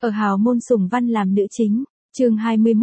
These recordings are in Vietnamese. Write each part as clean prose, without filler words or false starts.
Ở hào môn Sùng Văn làm nữ chính, chương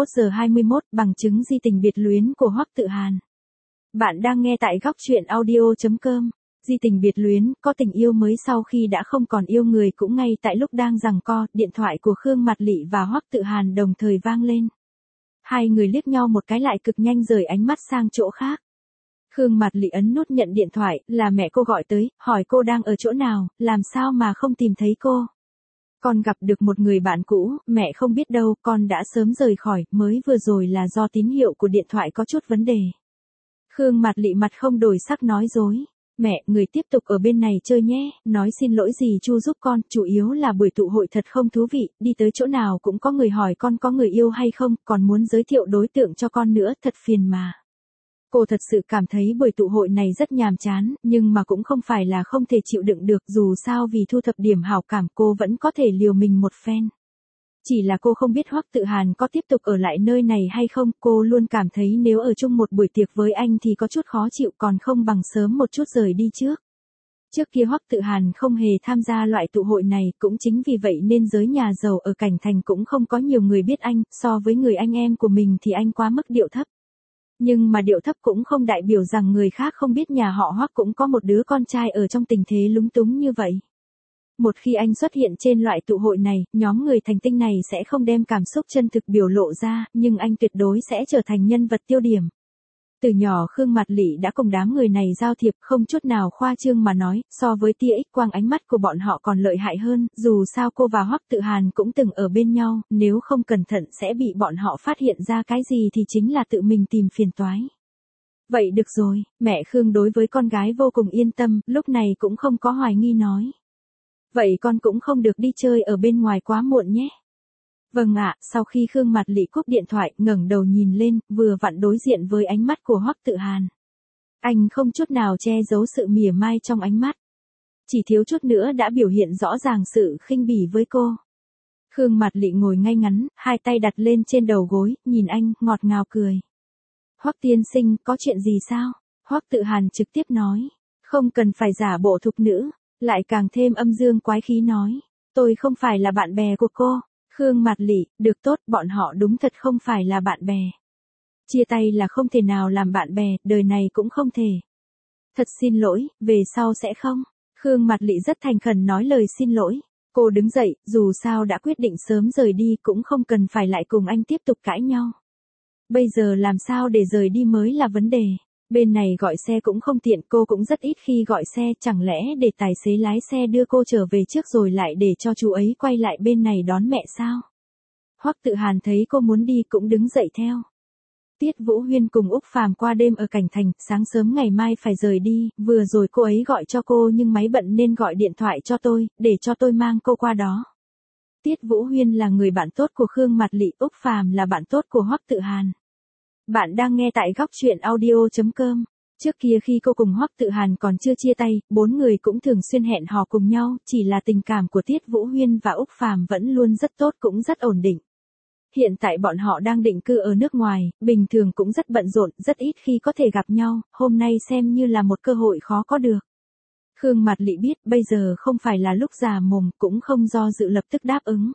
21:21 bằng chứng di tình biệt luyến của Hoắc Tự Hàn. Bạn đang nghe tại góc truyện audio.com. Di tình biệt luyến, có tình yêu mới sau khi đã không còn yêu người cũng ngay tại lúc đang giằng co, điện thoại của Khương Mạt Lị và Hoắc Tự Hàn đồng thời vang lên. Hai người liếc nhau một cái lại cực nhanh rời ánh mắt sang chỗ khác. Khương Mạt Lị ấn nút nhận điện thoại, là mẹ cô gọi tới, hỏi cô đang ở chỗ nào, làm sao mà không tìm thấy cô. Con gặp được một người bạn cũ, mẹ không biết đâu, con đã sớm rời khỏi, mới vừa rồi là do tín hiệu của điện thoại có chút vấn đề. Khương Mạt Lị mặt không đổi sắc nói dối. Mẹ, người tiếp tục ở bên này chơi nhé, nói xin lỗi gì Chu giúp con, chủ yếu là buổi tụ hội thật không thú vị, đi tới chỗ nào cũng có người hỏi con có người yêu hay không, còn muốn giới thiệu đối tượng cho con nữa, thật phiền mà. Cô thật sự cảm thấy buổi tụ hội này rất nhàm chán, nhưng mà cũng không phải là không thể chịu đựng được, dù sao vì thu thập điểm hảo cảm cô vẫn có thể liều mình một phen. Chỉ là cô không biết Hoắc Tự Hàn có tiếp tục ở lại nơi này hay không, cô luôn cảm thấy nếu ở chung một buổi tiệc với anh thì có chút khó chịu, còn không bằng sớm một chút rời đi trước. Trước kia Hoắc Tự Hàn không hề tham gia loại tụ hội này, cũng chính vì vậy nên giới nhà giàu ở Cảnh Thành cũng không có nhiều người biết anh, so với người anh em của mình thì anh quá mức điệu thấp. Nhưng mà điệu thấp cũng không đại biểu rằng người khác không biết nhà họ Hoắc cũng có một đứa con trai ở trong tình thế lúng túng như vậy. Một khi anh xuất hiện trên loại tụ hội này, nhóm người thành tinh này sẽ không đem cảm xúc chân thực biểu lộ ra, nhưng anh tuyệt đối sẽ trở thành nhân vật tiêu điểm. Từ nhỏ Khương Mạt Lị đã cùng đám người này giao thiệp, không chút nào khoa trương mà nói, so với tia X quang ánh mắt của bọn họ còn lợi hại hơn, dù sao cô và Hoắc Tự Hàn cũng từng ở bên nhau, nếu không cẩn thận sẽ bị bọn họ phát hiện ra cái gì thì chính là tự mình tìm phiền toái. Vậy được rồi, mẹ Khương đối với con gái vô cùng yên tâm, lúc này cũng không có hoài nghi nói. Vậy con cũng không được đi chơi ở bên ngoài quá muộn nhé. Vâng ạ, sau khi Khương Mạt Lị cúp điện thoại, ngẩng đầu nhìn lên, vừa vặn đối diện với ánh mắt của Hoắc Tự Hàn. Anh không chút nào che giấu sự mỉa mai trong ánh mắt. Chỉ thiếu chút nữa đã biểu hiện rõ ràng sự khinh bỉ với cô. Khương Mạt Lị ngồi ngay ngắn, hai tay đặt lên trên đầu gối, nhìn anh, ngọt ngào cười. Hoắc tiên sinh, có chuyện gì sao? Hoắc Tự Hàn trực tiếp nói. Không cần phải giả bộ thục nữ, lại càng thêm âm dương quái khí nói. Tôi không phải là bạn bè của cô. Khương Mạt Lị, được tốt, bọn họ đúng thật không phải là bạn bè. Chia tay là không thể nào làm bạn bè, đời này cũng không thể. Thật xin lỗi, về sau sẽ không. Khương Mạt Lị rất thành khẩn nói lời xin lỗi. Cô đứng dậy, dù sao đã quyết định sớm rời đi cũng không cần phải lại cùng anh tiếp tục cãi nhau. Bây giờ làm sao để rời đi mới là vấn đề. Bên này gọi xe cũng không tiện, cô cũng rất ít khi gọi xe, chẳng lẽ để tài xế lái xe đưa cô trở về trước rồi lại để cho chú ấy quay lại bên này đón mẹ sao? Hoắc Tự Hàn thấy cô muốn đi cũng đứng dậy theo. Tiết Vũ Huyên cùng Úc Phàm qua đêm ở Cảnh Thành, sáng sớm ngày mai phải rời đi, vừa rồi cô ấy gọi cho cô nhưng máy bận nên gọi điện thoại cho tôi, để cho tôi mang cô qua đó. Tiết Vũ Huyên là người bạn tốt của Khương Mạt Lị, Úc Phàm là bạn tốt của Hoắc Tự Hàn. Bạn đang nghe tại góc truyện audio.com. Trước kia khi cô cùng Hoắc Tự Hàn còn chưa chia tay, bốn người cũng thường xuyên hẹn hò cùng nhau, chỉ là tình cảm của Tiết Vũ Huyên và Úc Phàm vẫn luôn rất tốt cũng rất ổn định. Hiện tại bọn họ đang định cư ở nước ngoài, bình thường cũng rất bận rộn, rất ít khi có thể gặp nhau, hôm nay xem như là một cơ hội khó có được. Khương Mạt Lị biết bây giờ không phải là lúc già mồm, cũng không do dự lập tức đáp ứng.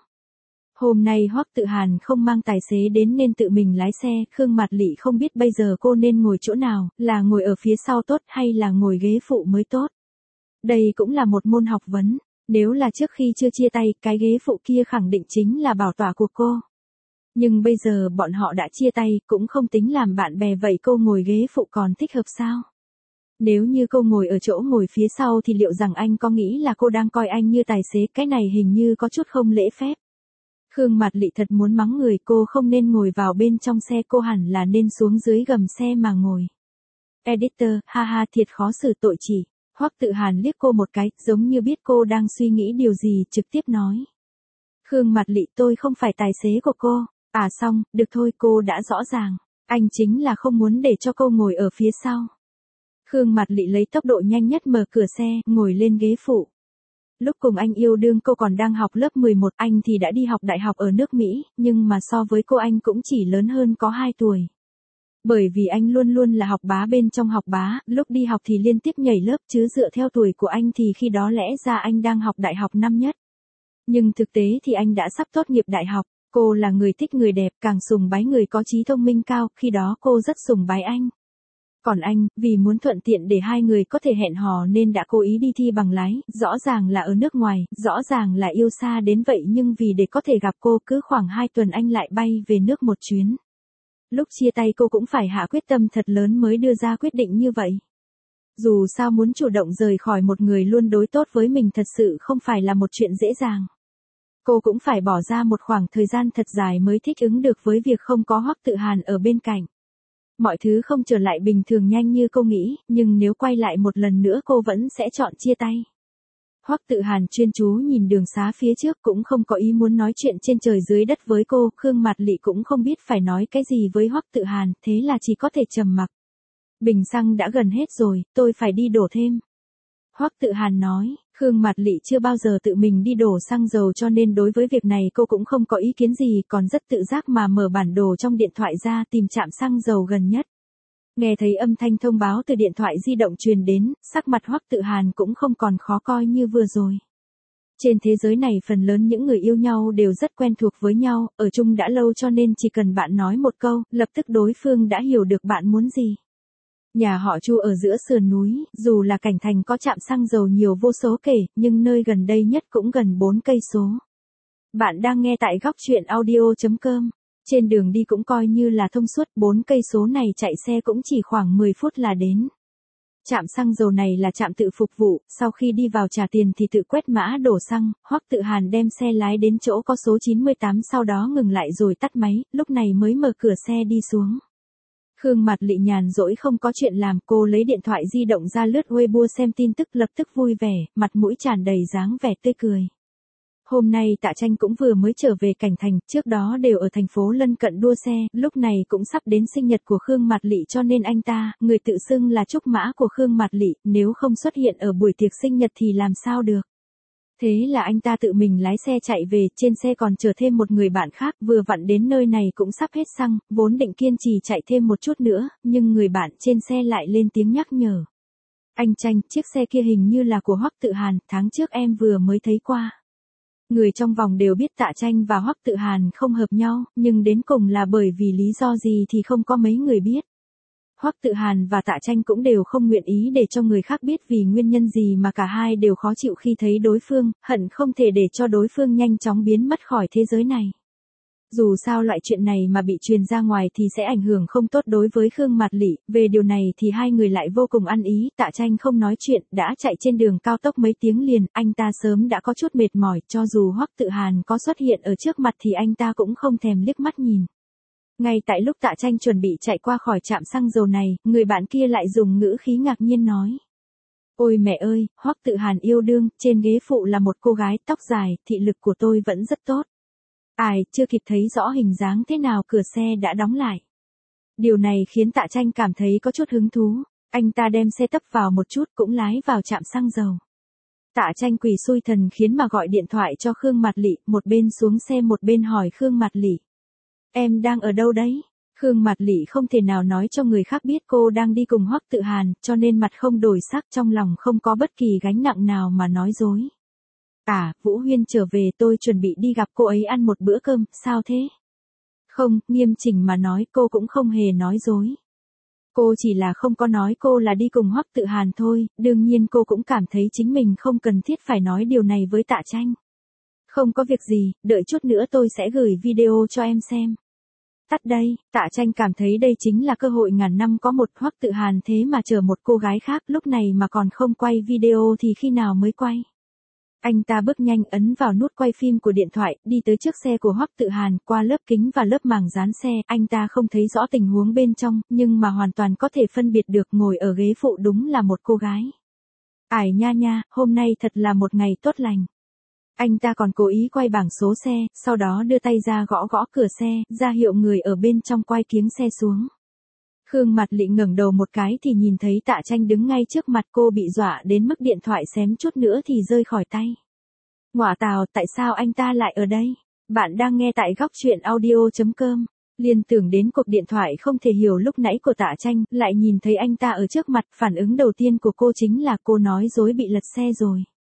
Hôm nay Hoắc Tự Hàn không mang tài xế đến nên tự mình lái xe, Khương Mạt Lị không biết bây giờ cô nên ngồi chỗ nào, là ngồi ở phía sau tốt hay là ngồi ghế phụ mới tốt. Đây cũng là một môn học vấn, nếu là trước khi chưa chia tay, cái ghế phụ kia khẳng định chính là bảo tọa của cô. Nhưng bây giờ bọn họ đã chia tay, cũng không tính làm bạn bè, vậy cô ngồi ghế phụ còn thích hợp sao? Nếu như cô ngồi ở chỗ ngồi phía sau thì liệu rằng anh có nghĩ là cô đang coi anh như tài xế, cái này hình như có chút không lễ phép. Khương Mạt Lị thật muốn mắng người, cô không nên ngồi vào bên trong xe, cô hẳn là nên xuống dưới gầm xe mà ngồi. Editor, ha ha, thiệt khó xử tội chỉ. Hoắc Tự Hàn liếc cô một cái, giống như biết cô đang suy nghĩ điều gì, trực tiếp nói. Khương Mạt Lị, tôi không phải tài xế của cô. À xong, được thôi, cô đã rõ ràng. Anh chính là không muốn để cho cô ngồi ở phía sau. Khương Mạt Lị lấy tốc độ nhanh nhất mở cửa xe, ngồi lên ghế phụ. Lúc cùng anh yêu đương cô còn đang học lớp 11, anh thì đã đi học đại học ở nước Mỹ, nhưng mà so với cô anh cũng chỉ lớn hơn có 2 tuổi. Bởi vì anh luôn luôn là học bá bên trong học bá, lúc đi học thì liên tiếp nhảy lớp chứ dựa theo tuổi của anh thì khi đó lẽ ra anh đang học đại học năm nhất. Nhưng thực tế thì anh đã sắp tốt nghiệp đại học, cô là người thích người đẹp, càng sùng bái người có trí thông minh cao, khi đó cô rất sùng bái anh. Còn anh, vì muốn thuận tiện để hai người có thể hẹn hò nên đã cố ý đi thi bằng lái, rõ ràng là ở nước ngoài, rõ ràng là yêu xa đến vậy nhưng vì để có thể gặp cô cứ khoảng 2 tuần anh lại bay về nước một chuyến. Lúc chia tay cô cũng phải hạ quyết tâm thật lớn mới đưa ra quyết định như vậy. Dù sao muốn chủ động rời khỏi một người luôn đối tốt với mình thật sự không phải là một chuyện dễ dàng. Cô cũng phải bỏ ra một khoảng thời gian thật dài mới thích ứng được với việc không có Hoắc Tự Hàn ở bên cạnh. Mọi thứ không trở lại bình thường nhanh như cô nghĩ, nhưng nếu quay lại một lần nữa cô vẫn sẽ chọn chia tay. Hoắc Tự Hàn chuyên chú nhìn đường xá phía trước cũng không có ý muốn nói chuyện trên trời dưới đất với cô, Khương Mạt Lị cũng không biết phải nói cái gì với Hoắc Tự Hàn, thế là chỉ có thể trầm mặc. Bình xăng đã gần hết rồi, tôi phải đi đổ thêm. Hoắc Tự Hàn nói, Khương Mạt Lị chưa bao giờ tự mình đi đổ xăng dầu cho nên đối với việc này cô cũng không có ý kiến gì, còn rất tự giác mà mở bản đồ trong điện thoại ra tìm trạm xăng dầu gần nhất. Nghe thấy âm thanh thông báo từ điện thoại di động truyền đến, sắc mặt Hoắc Tự Hàn cũng không còn khó coi như vừa rồi. Trên thế giới này phần lớn những người yêu nhau đều rất quen thuộc với nhau, ở chung đã lâu cho nên chỉ cần bạn nói một câu, lập tức đối phương đã hiểu được bạn muốn gì. Nhà họ Chu ở giữa sườn núi, dù là cảnh thành có trạm xăng dầu nhiều vô số kể, nhưng nơi gần đây nhất cũng gần 4 cây số. Bạn đang nghe tại góc truyện audio.com. Trên đường đi cũng coi như là thông suốt, 4 cây số này chạy xe cũng chỉ khoảng 10 phút là đến. Trạm xăng dầu này là trạm tự phục vụ, sau khi đi vào trả tiền thì tự quét mã đổ xăng, Hoắc Tự Hàn đem xe lái đến chỗ có số 98 sau đó ngừng lại rồi tắt máy, lúc này mới mở cửa xe đi xuống. Khương Mạt Lị nhàn rỗi không có chuyện làm, cô lấy điện thoại di động ra lướt Weibo xem tin tức lập tức vui vẻ, mặt mũi tràn đầy dáng vẻ tươi cười. Hôm nay Tạ Tranh cũng vừa mới trở về cảnh thành, trước đó đều ở thành phố lân cận đua xe, lúc này cũng sắp đến sinh nhật của Khương Mạt Lị cho nên anh ta, người tự xưng là trúc mã của Khương Mạt Lị, nếu không xuất hiện ở buổi tiệc sinh nhật thì làm sao được. Thế là anh ta tự mình lái xe chạy về, trên xe còn chở thêm một người bạn khác, vừa vặn đến nơi này cũng sắp hết xăng, vốn định kiên trì chạy thêm một chút nữa, nhưng người bạn trên xe lại lên tiếng nhắc nhở. Anh Tranh, chiếc xe kia hình như là của Hoắc Tự Hàn, tháng trước em vừa mới thấy qua. Người trong vòng đều biết Tạ Tranh và Hoắc Tự Hàn không hợp nhau, nhưng đến cùng là bởi vì lý do gì thì không có mấy người biết. Hoắc Tự Hàn và Tạ Tranh cũng đều không nguyện ý để cho người khác biết vì nguyên nhân gì mà cả hai đều khó chịu khi thấy đối phương, hận không thể để cho đối phương nhanh chóng biến mất khỏi thế giới này. Dù sao loại chuyện này mà bị truyền ra ngoài thì sẽ ảnh hưởng không tốt đối với Khương Mạt Lị, về điều này thì hai người lại vô cùng ăn ý, Tạ Tranh không nói chuyện, đã chạy trên đường cao tốc mấy tiếng liền, anh ta sớm đã có chút mệt mỏi, cho dù Hoắc Tự Hàn có xuất hiện ở trước mặt thì anh ta cũng không thèm liếc mắt nhìn. Ngay tại lúc Tạ Tranh chuẩn bị chạy qua khỏi trạm xăng dầu này, người bạn kia lại dùng ngữ khí ngạc nhiên nói. Ôi mẹ ơi, Hoắc Tự Hàn yêu đương, trên ghế phụ là một cô gái tóc dài, thị lực của tôi vẫn rất tốt. Ai, chưa kịp thấy rõ hình dáng thế nào cửa xe đã đóng lại. Điều này khiến Tạ Tranh cảm thấy có chút hứng thú, anh ta đem xe tấp vào một chút cũng lái vào trạm xăng dầu. Tạ Tranh quỳ xui thần khiến mà gọi điện thoại cho Khương Mạt Lị, một bên xuống xe một bên hỏi Khương Mạt Lị. Em đang ở đâu đấy? Khương Mạt Lị không thể nào nói cho người khác biết cô đang đi cùng Hoắc Tự Hàn, cho nên mặt không đổi sắc, trong lòng không có bất kỳ gánh nặng nào mà nói dối. Vũ Huyên trở về, tôi chuẩn bị đi gặp cô ấy ăn một bữa cơm, sao thế? Không, nghiêm chỉnh mà nói cô cũng không hề nói dối. Cô chỉ là không có nói cô là đi cùng Hoắc Tự Hàn thôi, đương nhiên cô cũng cảm thấy chính mình không cần thiết phải nói điều này với Tạ Tranh. Không có việc gì, đợi chút nữa tôi sẽ gửi video cho em xem. Tắt đây, Tạ Tranh cảm thấy đây chính là cơ hội ngàn năm có một, Hoắc Tự Hàn thế mà chờ một cô gái khác, lúc này mà còn không quay video thì khi nào mới quay. Anh ta bước nhanh ấn vào nút quay phim của điện thoại, đi tới trước xe của Hoắc Tự Hàn, qua lớp kính và lớp màng dán xe, anh ta không thấy rõ tình huống bên trong, nhưng mà hoàn toàn có thể phân biệt được ngồi ở ghế phụ đúng là một cô gái. Ải nha nha, hôm nay thật là một ngày tốt lành. Anh ta còn cố ý quay bảng số xe, sau đó đưa tay ra gõ gõ cửa xe, ra hiệu người ở bên trong quay kiếng xe xuống. Khương Mạt Lị ngẩng đầu một cái thì nhìn thấy Tạ Tranh đứng ngay trước mặt cô, bị dọa đến mức điện thoại xém chút nữa thì rơi khỏi tay. Ngọa tào, tại sao anh ta lại ở đây? Bạn đang nghe tại góc truyện audio.com. Liên tưởng đến cuộc điện thoại không thể hiểu lúc nãy của Tạ Tranh, lại nhìn thấy anh ta ở trước mặt, phản ứng đầu tiên của cô chính là cô nói dối bị lật xe rồi.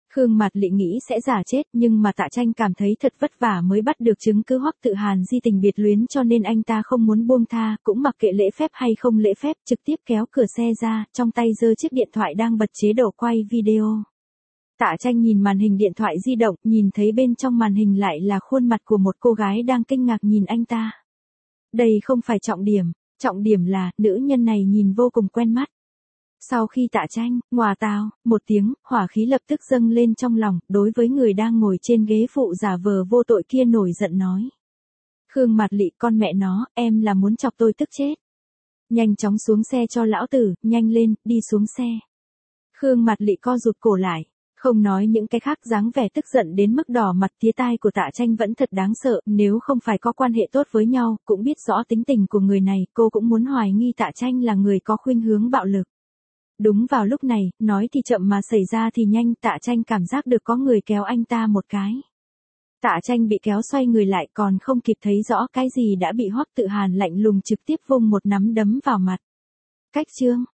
Khương Mạt Lị nghĩ sẽ giả chết, nhưng mà Tạ Tranh cảm thấy thật vất vả mới bắt được chứng cứ Hoắc Tự Hàn di tình biệt luyến, cho nên anh ta không muốn buông tha, cũng mặc kệ lễ phép hay không lễ phép, trực tiếp kéo cửa xe ra, trong tay giơ chiếc điện thoại đang bật chế độ quay video. Tạ Tranh nhìn màn hình điện thoại di động, nhìn thấy bên trong màn hình lại là khuôn mặt của một cô gái đang kinh ngạc nhìn anh ta. Đây không phải trọng điểm là, nữ nhân này nhìn vô cùng quen mắt. Sau khi Tạ Tranh, ngòa tào, một tiếng, hỏa khí lập tức dâng lên trong lòng, đối với người đang ngồi trên ghế phụ giả vờ vô tội kia nổi giận nói. Khương Mạt Lị, con mẹ nó, em là muốn chọc tôi tức chết. Nhanh chóng xuống xe cho lão tử, nhanh lên, đi xuống xe. Khương Mạt Lị co rụt cổ lại, không nói những cái khác, dáng vẻ tức giận đến mức đỏ mặt tía tai của Tạ Tranh vẫn thật đáng sợ, nếu không phải có quan hệ tốt với nhau, cũng biết rõ tính tình của người này, cô cũng muốn hoài nghi Tạ Tranh là người có khuynh hướng bạo lực. Đúng vào lúc này, nói thì chậm mà xảy ra thì nhanh, Tạ Tranh cảm giác được có người kéo anh ta một cái. Tạ Tranh bị kéo xoay người lại, còn không kịp thấy rõ cái gì đã bị Hoắc Tự Hàn lạnh lùng trực tiếp vung một nắm đấm vào mặt. Cách chương